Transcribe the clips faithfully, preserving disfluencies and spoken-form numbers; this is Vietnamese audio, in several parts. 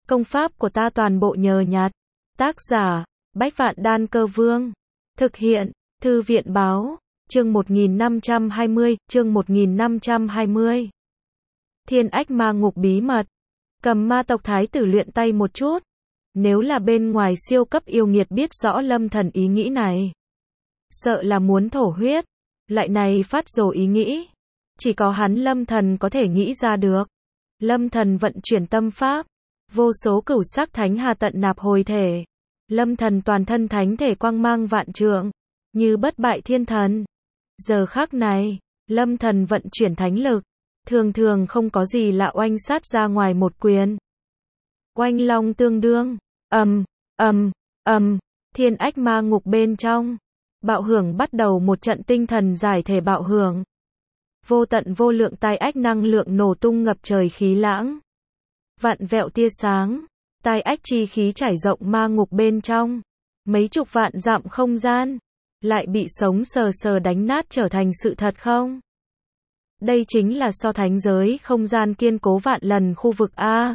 Công pháp của ta toàn bộ nhờ nhặt. Tác giả, Bách Vạn Đan Cơ Vương. Thực hiện, Thư viện Báo. Chương một nghìn năm trăm hai mươi, chương một nghìn năm trăm hai mươi. Thiên Ách Ma Ngục bí mật. Cầm Ma tộc thái tử luyện tay một chút. Nếu là bên ngoài siêu cấp yêu nghiệt biết rõ Lâm Thần ý nghĩ này, sợ là muốn thổ huyết. Lại này phát rồ ý nghĩ, chỉ có hắn Lâm Thần có thể nghĩ ra được. Lâm Thần vận chuyển tâm pháp, vô số cửu sắc thánh hà tận nạp hồi thể. Lâm Thần toàn thân thánh thể quang mang vạn trượng, như bất bại thiên thần. Giờ khắc này, Lâm Thần vận chuyển thánh lực, thường thường không có gì lạ oanh sát ra ngoài một quyền. Oanh long tương đương, ầm, ầm, ầm, Thiên Ách Ma Ngục bên trong, bạo hưởng bắt đầu một trận tinh thần giải thể bạo hưởng. Vô tận vô lượng tai ách năng lượng nổ tung ngập trời khí lãng. Vạn vẹo tia sáng, tai ách chi khí trải rộng ma ngục bên trong. Mấy chục vạn dặm không gian, lại bị sống sờ sờ đánh nát trở thành sự thật không? Đây chính là so thánh giới không gian kiên cố vạn lần khu vực A.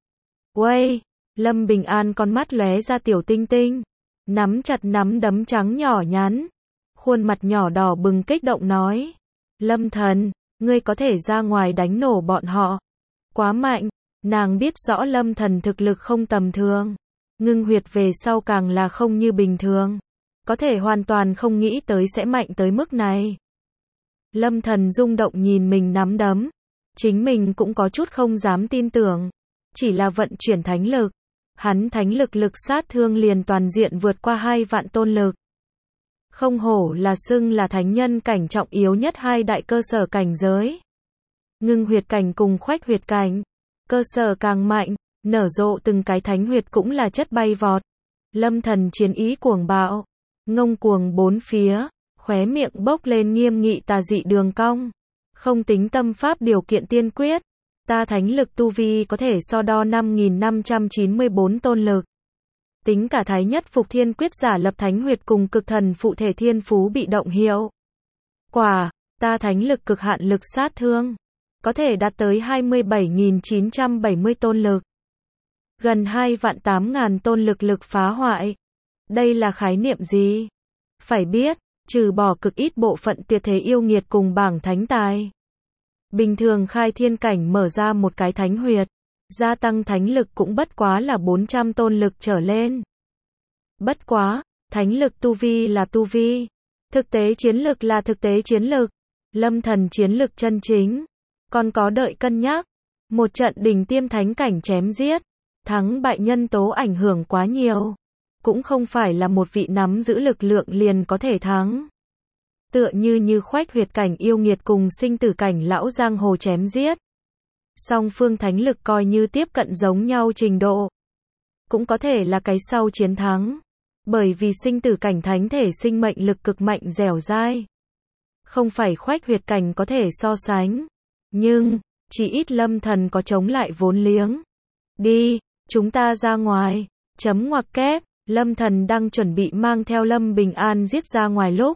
Uây, Lâm Bình An con mắt lóe ra tiểu tinh tinh, nắm chặt nắm đấm trắng nhỏ nhắn, khuôn mặt nhỏ đỏ bừng kích động nói. Lâm Thần, ngươi có thể ra ngoài đánh nổ bọn họ. Quá mạnh, nàng biết rõ Lâm Thần thực lực không tầm thường. Ngưng huyệt về sau càng là không như bình thường. Có thể hoàn toàn không nghĩ tới sẽ mạnh tới mức này. Lâm Thần rung động nhìn mình nắm đấm. Chính mình cũng có chút không dám tin tưởng. Chỉ là vận chuyển thánh lực. Hắn thánh lực lực sát thương liền toàn diện vượt qua hai vạn tôn lực. Không hổ là xưng là thánh nhân cảnh trọng yếu nhất hai đại cơ sở cảnh giới. Ngưng huyệt cảnh cùng khoách huyệt cảnh. Cơ sở càng mạnh, nở rộ từng cái thánh huyệt cũng là chất bay vọt. Lâm Thần chiến ý cuồng bạo, ngông cuồng bốn phía, khóe miệng bốc lên nghiêm nghị tà dị đường cong. Không tính tâm pháp điều kiện tiên quyết, ta thánh lực tu vi có thể so đo năm nghìn năm trăm chín mươi bốn tôn lực. Tính cả thái nhất phục thiên quyết giả lập thánh huyệt cùng cực thần phụ thể thiên phú bị động hiệu quả, ta thánh lực cực hạn lực sát thương có thể đạt tới hai mươi bảy nghìn chín trăm bảy mươi tôn lực. Gần hai vạn tám ngàn tôn lực lực phá hoại. Đây là khái niệm gì? Phải biết, trừ bỏ cực ít bộ phận tuyệt thế yêu nghiệt cùng bảng thánh tài. Bình thường khai thiên cảnh mở ra một cái thánh huyệt, gia tăng thánh lực cũng bất quá là bốn trăm tôn lực trở lên. Bất quá, thánh lực tu vi là tu vi. Thực tế chiến lực là thực tế chiến lực. Lâm Thần chiến lực chân chính. Còn có đợi cân nhắc. Một trận đỉnh tiêm thánh cảnh chém giết. Thắng bại nhân tố ảnh hưởng quá nhiều. Cũng không phải là một vị nắm giữ lực lượng liền có thể thắng. Tựa như như khoách huyệt cảnh yêu nghiệt cùng sinh tử cảnh lão giang hồ chém giết. Song phương thánh lực coi như tiếp cận giống nhau trình độ. Cũng có thể là cái sau chiến thắng. Bởi vì sinh tử cảnh thánh thể sinh mệnh lực cực mạnh dẻo dai. Không phải khoách huyệt cảnh có thể so sánh. Nhưng, chỉ ít Lâm Thần có chống lại vốn liếng. Đi, chúng ta ra ngoài. Chấm ngoặc kép, Lâm Thần đang chuẩn bị mang theo Lâm Bình An giết ra ngoài lúc.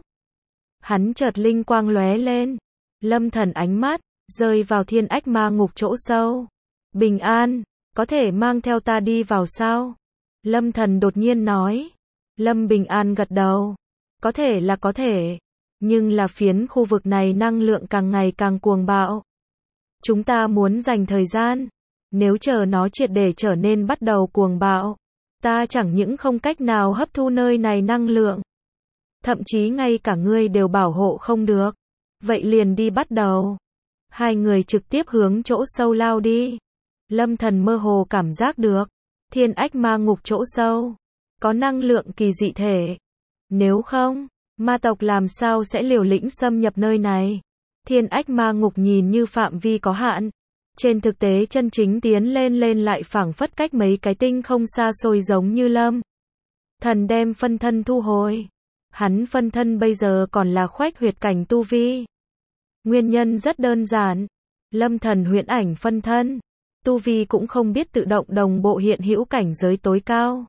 Hắn chợt linh quang lóe lên. Lâm Thần ánh mắt rơi vào Thiên Ách Ma Ngục chỗ sâu. Bình An, có thể mang theo ta đi vào sao? Lâm Thần đột nhiên nói. Lâm Bình An gật đầu. Có thể là có thể. Nhưng là phiến khu vực này năng lượng càng ngày càng cuồng bạo. Chúng ta muốn dành thời gian. Nếu chờ nó triệt để trở nên bắt đầu cuồng bạo, ta chẳng những không cách nào hấp thu nơi này năng lượng. Thậm chí ngay cả ngươi đều bảo hộ không được. Vậy liền đi bắt đầu. Hai người trực tiếp hướng chỗ sâu lao đi. Lâm Thần mơ hồ cảm giác được. Thiên Ách Ma Ngục chỗ sâu. Có năng lượng kỳ dị thể. Nếu không, ma tộc làm sao sẽ liều lĩnh xâm nhập nơi này. Thiên Ách Ma Ngục nhìn như phạm vi có hạn. Trên thực tế chân chính tiến lên lên lại phảng phất cách mấy cái tinh không xa xôi giống như Lâm Thần đem phân thân thu hồi. Hắn phân thân bây giờ còn là khoách huyệt cảnh tu vi. Nguyên nhân rất đơn giản. Lâm Thần huyễn ảnh phân thân. Tu vi cũng không biết tự động đồng bộ hiện hữu cảnh giới tối cao.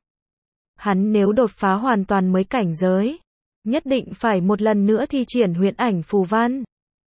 Hắn nếu đột phá hoàn toàn mới cảnh giới, nhất định phải một lần nữa thi triển huyễn ảnh phù văn.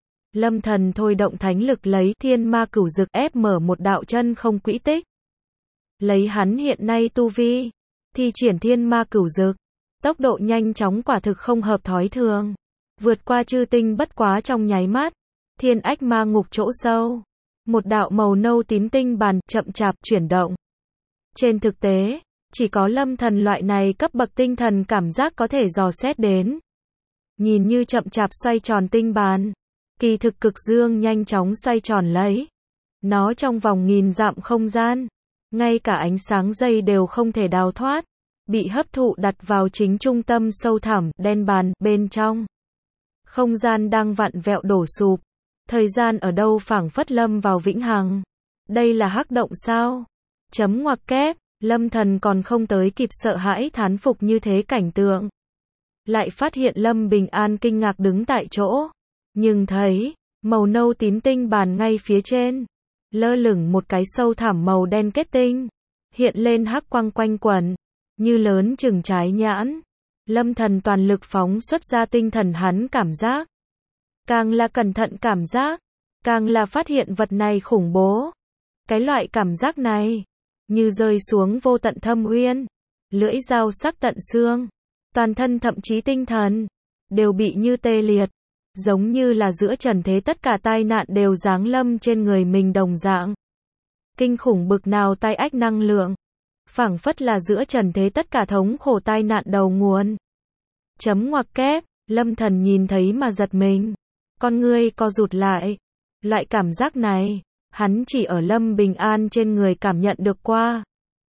Lâm Thần thôi động thánh lực lấy thiên ma cửu dực ép mở một đạo chân không quỹ tích. Lấy hắn hiện nay tu vi, thi triển thiên ma cửu dực, tốc độ nhanh chóng quả thực không hợp thói thường. Vượt qua chư tinh bất quá trong nháy mắt, thiên ách ma ngục chỗ sâu. Một đạo màu nâu tím tinh bàn, chậm chạp, chuyển động. Trên thực tế, chỉ có Lâm Thần loại này cấp bậc tinh thần cảm giác có thể dò xét đến. Nhìn như chậm chạp xoay tròn tinh bàn, kỳ thực cực dương nhanh chóng xoay tròn lấy. Nó trong vòng nghìn dặm không gian, ngay cả ánh sáng dây đều không thể đào thoát, bị hấp thụ đặt vào chính trung tâm sâu thẳm, đen bàn, bên trong. Không gian đang vặn vẹo đổ sụp, thời gian ở đâu phảng phất lâm vào vĩnh hằng. Đây là hắc động sao? Chấm ngoặc kép, Lâm Thần còn không tới kịp sợ hãi thán phục như thế cảnh tượng. Lại phát hiện Lâm Bình An kinh ngạc đứng tại chỗ, nhưng thấy, màu nâu tím tinh bàn ngay phía trên, lơ lửng một cái sâu thẳm màu đen kết tinh, hiện lên hắc quang quanh quẩn, như lớn chừng trái nhãn. Lâm Thần toàn lực phóng xuất ra tinh thần hắn cảm giác. Càng là cẩn thận cảm giác, càng là phát hiện vật này khủng bố. Cái loại cảm giác này, như rơi xuống vô tận thâm uyên, lưỡi dao sắc tận xương, toàn thân thậm chí tinh thần, đều bị như tê liệt, giống như là giữa trần thế tất cả tai nạn đều giáng lâm trên người mình đồng dạng. Kinh khủng bực nào tai ách năng lượng, phảng phất là giữa trần thế tất cả thống khổ tai nạn đầu nguồn. Chấm ngoặc kép, Lâm Thần nhìn thấy mà giật mình, con ngươi co rụt lại. Loại cảm giác này, hắn chỉ ở Lâm Bình An trên người cảm nhận được qua.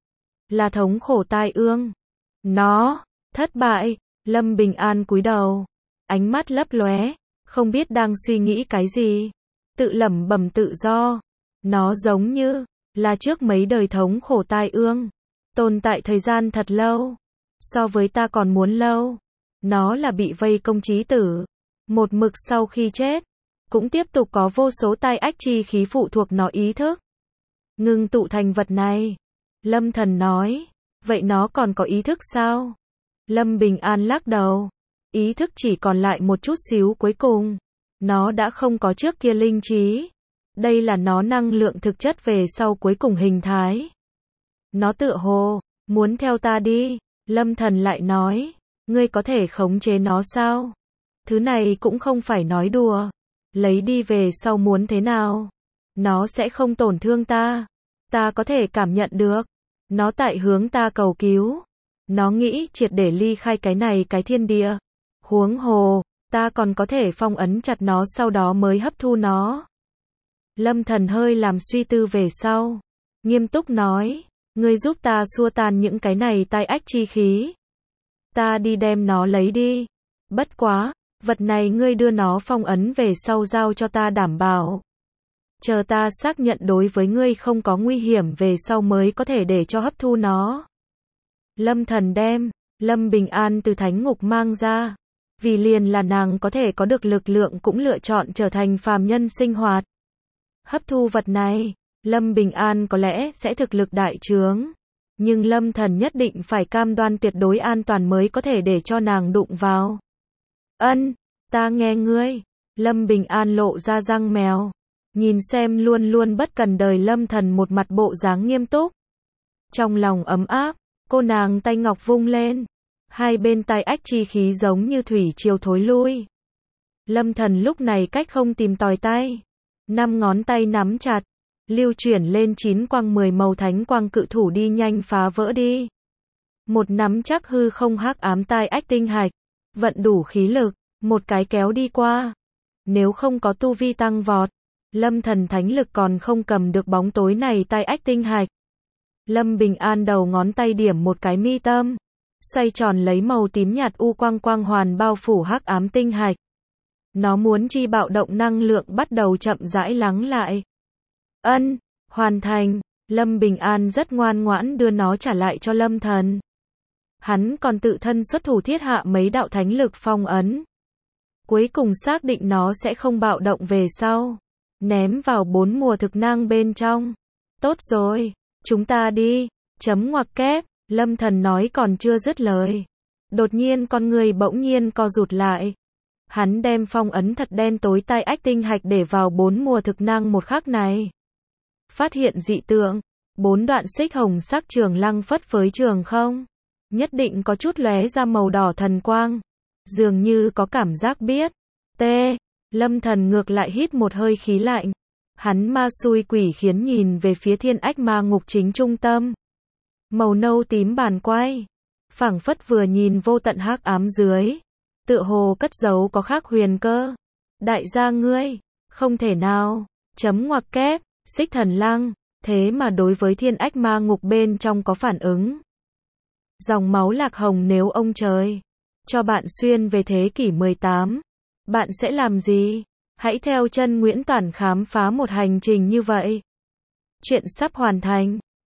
Là thống khổ tai ương. Nó, thất bại, Lâm Bình An cúi đầu, ánh mắt lấp lóe, không biết đang suy nghĩ cái gì, tự lẩm bẩm tự do. Nó giống như là trước mấy đời thống khổ tai ương, tồn tại thời gian thật lâu, so với ta còn muốn lâu. Nó là bị vây công chí tử, một mực sau khi chết, cũng tiếp tục có vô số tai ách chi khí phụ thuộc nó ý thức, ngưng tụ thành vật này. Lâm Thần nói, vậy nó còn có ý thức sao? Lâm Bình An lắc đầu, ý thức chỉ còn lại một chút xíu cuối cùng, nó đã không có trước kia linh trí. Đây là nó năng lượng thực chất về sau cuối cùng hình thái. Nó tựa hồ muốn theo ta đi. Lâm Thần lại nói, ngươi có thể khống chế nó sao? Thứ này cũng không phải nói đùa. Lấy đi về sau muốn thế nào? Nó sẽ không tổn thương ta. Ta có thể cảm nhận được. Nó tại hướng ta cầu cứu. Nó nghĩ triệt để ly khai cái này cái thiên địa. Huống hồ, ta còn có thể phong ấn chặt nó sau đó mới hấp thu nó. Lâm Thần hơi làm suy tư về sau, nghiêm túc nói, ngươi giúp ta xua tan những cái này tai ách chi khí. Ta đi đem nó lấy đi. Bất quá, vật này ngươi đưa nó phong ấn về sau giao cho ta đảm bảo. Chờ ta xác nhận đối với ngươi không có nguy hiểm về sau mới có thể để cho hấp thu nó. Lâm Thần đem Lâm Bình An từ thánh ngục mang ra, vì liền là nàng có thể có được lực lượng cũng lựa chọn trở thành phàm nhân sinh hoạt. Hấp thu vật này, Lâm Bình An có lẽ sẽ thực lực đại trướng, nhưng Lâm Thần nhất định phải cam đoan tuyệt đối an toàn mới có thể để cho nàng đụng vào. Ân, ta nghe ngươi. Lâm Bình An lộ ra răng mèo, nhìn xem luôn luôn bất cần đời Lâm Thần một mặt bộ dáng nghiêm túc. Trong lòng ấm áp, cô nàng tay ngọc vung lên, hai bên tai ách chi khí giống như thủy triều thối lui. Lâm Thần lúc này cách không tìm tòi tay, năm ngón tay nắm chặt, lưu chuyển lên chín quang mười màu thánh quang cự thủ đi nhanh phá vỡ đi. Một nắm chắc hư không hắc ám tai ách tinh hạch, vận đủ khí lực, một cái kéo đi qua. Nếu không có tu vi tăng vọt, Lâm Thần thánh lực còn không cầm được bóng tối này tai ách tinh hạch. Lâm Bình An đầu ngón tay điểm một cái mi tâm, xoay tròn lấy màu tím nhạt u quang quang hoàn bao phủ hắc ám tinh hạch. Nó muốn chi bạo động năng lượng bắt đầu chậm rãi lắng lại. Ân, hoàn thành. Lâm Bình An rất ngoan ngoãn đưa nó trả lại cho Lâm Thần. Hắn còn tự thân xuất thủ thiết hạ mấy đạo thánh lực phong ấn. Cuối cùng xác định nó sẽ không bạo động về sau, ném vào bốn mùa thực năng bên trong. Tốt rồi, chúng ta đi. Chấm ngoặc kép, Lâm Thần nói còn chưa dứt lời. Đột nhiên con người bỗng nhiên co rụt lại. Hắn đem phong ấn thật đen tối tai ách tinh hạch để vào bốn mùa thực năng một khắc này. Phát hiện dị tượng, Bốn đoạn xích hồng sắc trường lăng phất phới trường không? Nhất định có chút lóe ra màu đỏ thần quang. Dường như có cảm giác biết. T. Lâm Thần ngược lại hít một hơi khí lạnh. Hắn ma xui quỷ khiến nhìn về phía thiên ách ma ngục chính trung tâm. Màu nâu tím bàn quay. Phảng phất vừa nhìn vô tận hắc ám dưới. Tựa hồ cất giấu có khác huyền cơ. Đại gia ngươi. Không thể nào. Chấm ngoặc kép. Xích thần lăng. Thế mà đối với thiên ách ma ngục bên trong có phản ứng. Dòng máu lạc hồng nếu ông trời cho bạn xuyên về thế kỷ mười tám. Bạn sẽ làm gì? Hãy theo chân Nguyễn Toản khám phá một hành trình như vậy. Chuyện sắp hoàn thành.